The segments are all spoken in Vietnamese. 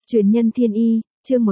Truyền nhân thiên y, chương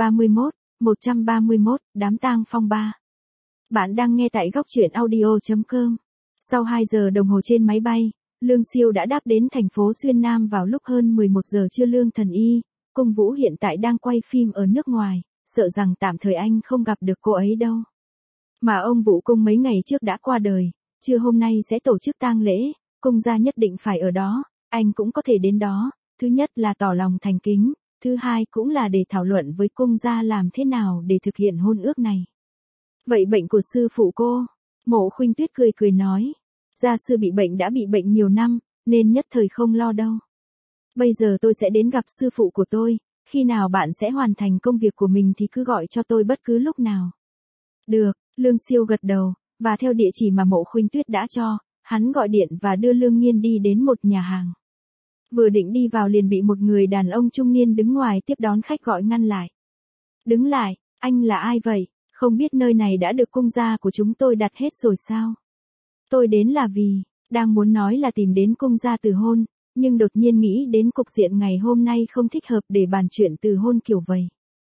131, đám tang phong ba. Bạn đang nghe tại góc truyện audio.com. Sau 2 giờ đồng hồ trên máy bay, Lương Siêu đã đáp đến thành phố Xuyên Nam vào lúc hơn 11 giờ trưa. Lương Thần Y, Cung Vũ hiện tại đang quay phim ở nước ngoài, sợ rằng tạm thời anh không gặp được cô ấy đâu. Mà ông Vũ Cung mấy ngày trước đã qua đời, trưa hôm nay sẽ tổ chức tang lễ, Cung gia nhất định phải ở đó, anh cũng có thể đến đó, thứ nhất là tỏ lòng thành kính. Thứ hai cũng là để thảo luận với Cung gia làm thế nào để thực hiện hôn ước này. Vậy bệnh của sư phụ cô? Mộ Khuynh Tuyết cười cười nói. Gia sư bị bệnh đã bị bệnh nhiều năm, nên nhất thời không lo đâu. Bây giờ tôi sẽ đến gặp sư phụ của tôi, khi nào bạn sẽ hoàn thành công việc của mình thì cứ gọi cho tôi bất cứ lúc nào. Được, Lương Siêu gật đầu, và theo địa chỉ mà Mộ Khuynh Tuyết đã cho, hắn gọi điện và đưa Lương Nhiên đi đến một nhà hàng. Vừa định đi vào liền bị một người đàn ông trung niên đứng ngoài tiếp đón khách gọi ngăn lại. Đứng lại, anh là ai vậy? Không biết nơi này đã được cung gia của chúng tôi đặt hết rồi sao? Tôi đến là vì, đang muốn nói là tìm đến cung gia từ hôn, nhưng đột nhiên nghĩ đến cục diện ngày hôm nay không thích hợp để bàn chuyện từ hôn kiểu vậy.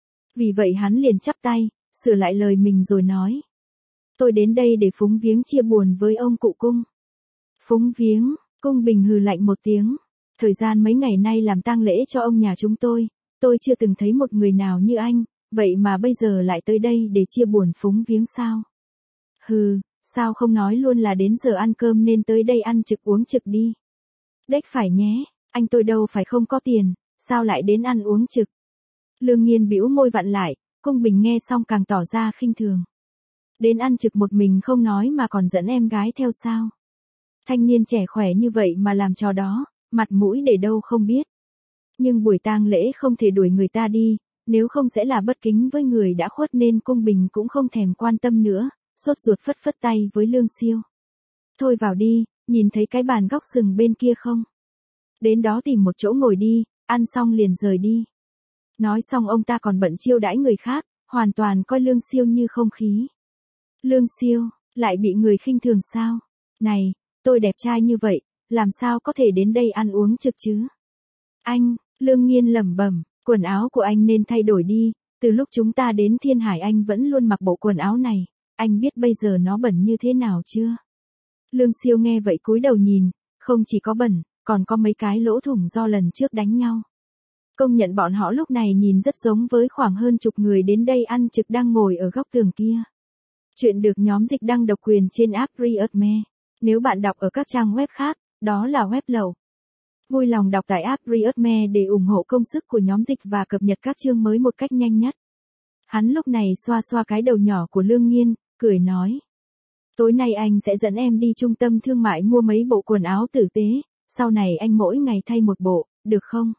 Vì vậy hắn liền chắp tay, sửa lại lời mình rồi nói. Tôi đến đây để phúng viếng chia buồn với ông cụ Cung. Phúng viếng, Cung Bình hừ lạnh một tiếng. Thời gian mấy ngày nay làm tang lễ cho ông nhà chúng tôi chưa từng thấy một người nào như anh, vậy mà bây giờ lại tới đây để chia buồn phúng viếng sao? Hừ, sao không nói luôn là đến giờ ăn cơm nên tới đây ăn trực uống trực đi. Đếch phải nhé, anh tôi đâu phải không có tiền, sao lại đến ăn uống trực? Lương Nhiên bĩu môi vặn lại, Cung Bình nghe xong càng tỏ ra khinh thường. Đến ăn trực một mình không nói mà còn dẫn em gái theo sao? Thanh niên trẻ khỏe như vậy mà làm trò đó. Mặt mũi để đâu không biết. Nhưng buổi tang lễ không thể đuổi người ta đi, nếu không sẽ là bất kính với người đã khuất nên Cung Bình cũng không thèm quan tâm nữa, sốt ruột phất phất tay với Lương Siêu. Thôi vào đi, nhìn thấy cái bàn góc sừng bên kia không? Đến đó tìm một chỗ ngồi đi, ăn xong liền rời đi. Nói xong ông ta còn bận chiêu đãi người khác, hoàn toàn coi Lương Siêu như không khí. Lương Siêu, lại bị người khinh thường sao? Này, tôi đẹp trai như vậy. Làm sao có thể đến đây ăn uống trực chứ? Anh, Lương Nhiên lẩm bẩm, quần áo của anh nên thay đổi đi, từ lúc chúng ta đến Thiên Hải anh vẫn luôn mặc bộ quần áo này, anh biết bây giờ nó bẩn như thế nào chưa? Lương Siêu nghe vậy cúi đầu nhìn, không chỉ có bẩn, còn có mấy cái lỗ thủng do lần trước đánh nhau. Công nhận bọn họ lúc này nhìn rất giống với khoảng hơn chục người đến đây ăn trực đang ngồi ở góc tường kia. Chuyện được nhóm dịch đăng độc quyền trên app Readme. Nếu bạn đọc ở các trang web khác, đó là web lậu. Vui lòng đọc tại app Readme để ủng hộ công sức của nhóm dịch và cập nhật các chương mới một cách nhanh nhất. Hắn lúc này xoa xoa cái đầu nhỏ của Lương Nhiên, cười nói. Tối nay anh sẽ dẫn em đi trung tâm thương mại mua mấy bộ quần áo tử tế, sau này anh mỗi ngày thay một bộ, được không?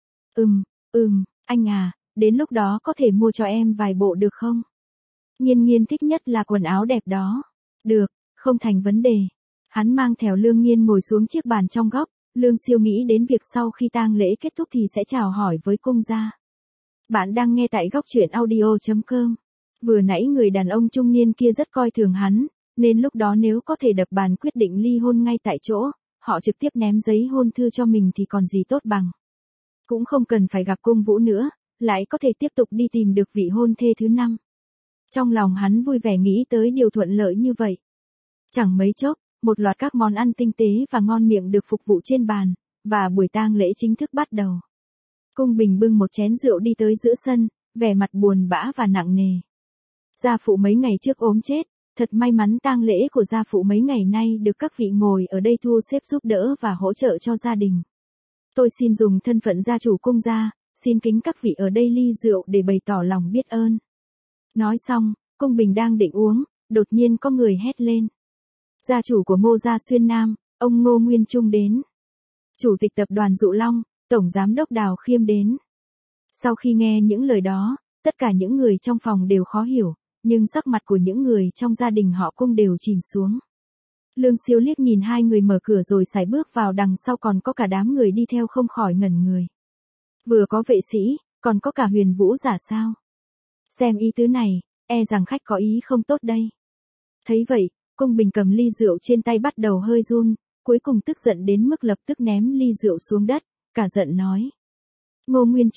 Anh à, đến lúc đó có thể mua cho em vài bộ được không? Nhiên thích nhất là quần áo đẹp đó. Được, không thành vấn đề. Hắn mang theo Lương Nhiên ngồi xuống chiếc bàn trong góc, Lương Siêu nghĩ đến việc sau khi tang lễ kết thúc thì sẽ chào hỏi với cung gia. Bạn đang nghe tại góc truyện audio.com. Vừa nãy người đàn ông trung niên kia rất coi thường hắn, nên lúc đó nếu có thể đập bàn quyết định ly hôn ngay tại chỗ, họ trực tiếp ném giấy hôn thư cho mình thì còn gì tốt bằng. Cũng không cần phải gặp Cung Vũ nữa, lại có thể tiếp tục đi tìm được vị hôn thê thứ 5. Trong lòng hắn vui vẻ nghĩ tới điều thuận lợi như vậy. Chẳng mấy chốc, một loạt các món ăn tinh tế và ngon miệng được phục vụ trên bàn, và buổi tang lễ chính thức bắt đầu. Cung Bình bưng một chén rượu đi tới giữa sân, vẻ mặt buồn bã và nặng nề. Gia phụ mấy ngày trước ốm chết, thật may mắn tang lễ của gia phụ mấy ngày nay được các vị ngồi ở đây thu xếp giúp đỡ và hỗ trợ cho gia đình. Tôi xin dùng thân phận gia chủ cung gia, xin kính các vị ở đây ly rượu để bày tỏ lòng biết ơn. Nói xong, Cung Bình đang định uống, đột nhiên có người hét lên. Gia chủ của Ngô gia Xuyên Nam, ông Ngô Nguyên Trung đến. Chủ tịch tập đoàn Dụ Long, Tổng Giám đốc Đào Khiêm đến. Sau khi nghe những lời đó, tất cả những người trong phòng đều khó hiểu, nhưng sắc mặt của những người trong gia đình họ Cung đều chìm xuống. Lương Siêu liếc nhìn hai người mở cửa rồi sải bước vào, đằng sau còn có cả đám người đi theo không khỏi ngẩn người. Vừa có vệ sĩ, còn có cả Huyền Vũ giả sao? Xem ý tứ này, e rằng khách có ý không tốt đây. Thấy vậy, Cung Bình cầm ly rượu trên tay bắt đầu hơi run, cuối cùng tức giận đến mức lập tức ném ly rượu xuống đất, cả giận nói. Ngô Nguyên Trung,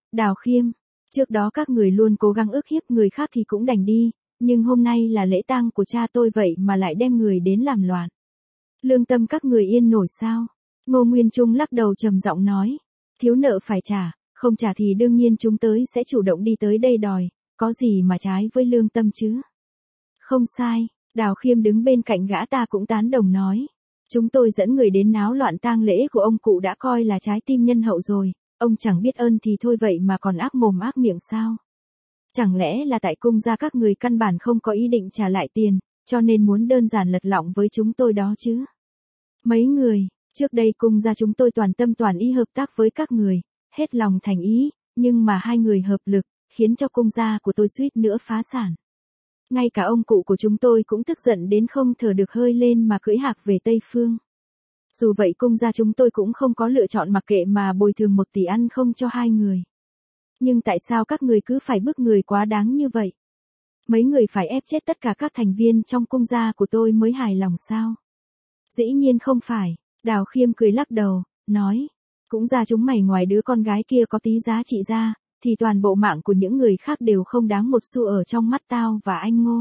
Đào Khiêm, trước đó các người luôn cố gắng ức hiếp người khác thì cũng đành đi, nhưng hôm nay là lễ tang của cha tôi vậy mà lại đem người đến làm loạn. Lương tâm các người yên nổi sao? Ngô Nguyên Trung lắc đầu trầm giọng nói, thiếu nợ phải trả, không trả thì đương nhiên chúng tới sẽ chủ động đi tới đây đòi, có gì mà trái với lương tâm chứ? Không sai, Đào Khiêm đứng bên cạnh gã ta cũng tán đồng nói. Chúng tôi dẫn người đến náo loạn tang lễ của ông cụ đã coi là trái tim nhân hậu rồi, ông chẳng biết ơn thì thôi vậy mà còn ác mồm ác miệng sao? Chẳng lẽ là tại cung gia các người căn bản không có ý định trả lại tiền, cho nên muốn đơn giản lật lọng với chúng tôi đó chứ? Mấy người, trước đây cung gia chúng tôi toàn tâm toàn ý hợp tác với các người, hết lòng thành ý, nhưng mà hai người hợp lực, khiến cho cung gia của tôi suýt nữa phá sản. Ngay cả ông cụ của chúng tôi cũng tức giận đến không thở được hơi lên mà cưỡi hạc về Tây Phương. Dù vậy cung gia chúng tôi cũng không có lựa chọn mặc kệ mà bồi thường 1 tỷ ăn không cho hai người. Nhưng tại sao các người cứ phải bức người quá đáng như vậy? Mấy người phải ép chết tất cả các thành viên trong cung gia của tôi mới hài lòng sao? Dĩ nhiên không phải, Đào Khiêm cười lắc đầu, nói. Cũng ra chúng mày ngoài đứa con gái kia có tí giá trị ra, thì toàn bộ mạng của những người khác đều không đáng một xu ở trong mắt tao và anh Ngô.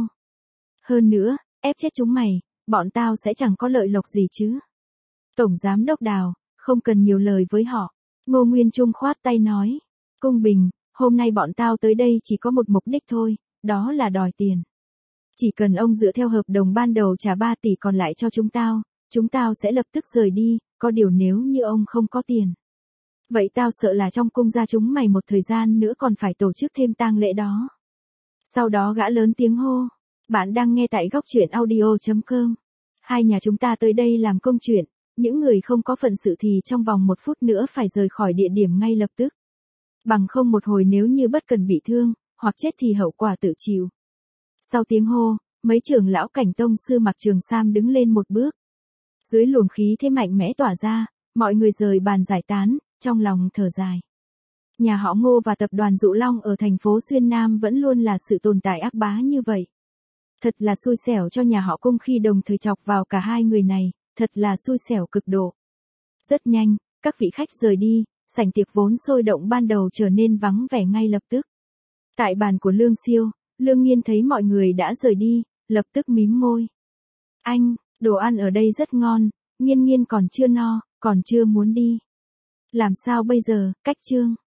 Hơn nữa, ép chết chúng mày, bọn tao sẽ chẳng có lợi lộc gì chứ. Tổng giám đốc Đào, không cần nhiều lời với họ. Ngô Nguyên Trung khoát tay nói. Cung Bình, hôm nay bọn tao tới đây chỉ có một mục đích thôi, đó là đòi tiền. Chỉ cần ông dựa theo hợp đồng ban đầu trả 3 tỷ còn lại cho chúng tao sẽ lập tức rời đi, có điều nếu như ông không có tiền. Vậy tao sợ là trong cung gia chúng mày một thời gian nữa còn phải tổ chức thêm tang lễ đó. Sau đó gã lớn tiếng hô. Bạn đang nghe tại góc truyện audio.com. Hai nhà chúng ta tới đây làm công chuyện, những người không có phận sự thì trong vòng 1 phút nữa phải rời khỏi địa điểm ngay lập tức. Bằng không một hồi nếu như bất cần bị thương, hoặc chết thì hậu quả tự chịu. Sau tiếng hô, mấy trưởng lão cảnh tông sư mặc trường sam đứng lên một bước. Dưới luồng khí thế mạnh mẽ tỏa ra, mọi người rời bàn giải tán, trong lòng thở dài. Nhà họ Ngô và tập đoàn Dụ Long ở thành phố Xuyên Nam vẫn luôn là sự tồn tại ác bá như vậy. Thật là xui xẻo cho nhà họ Cung khi đồng thời chọc vào cả hai người này, thật là xui xẻo cực độ. Rất nhanh, các vị khách rời đi, sảnh tiệc vốn sôi động ban đầu trở nên vắng vẻ ngay lập tức. Tại bàn của Lương Siêu, Lương Nghiên thấy mọi người đã rời đi, lập tức mím môi. Anh, đồ ăn ở đây rất ngon, Nghiên Nghiên còn chưa no, còn chưa muốn đi. Làm sao bây giờ, Cách Trương?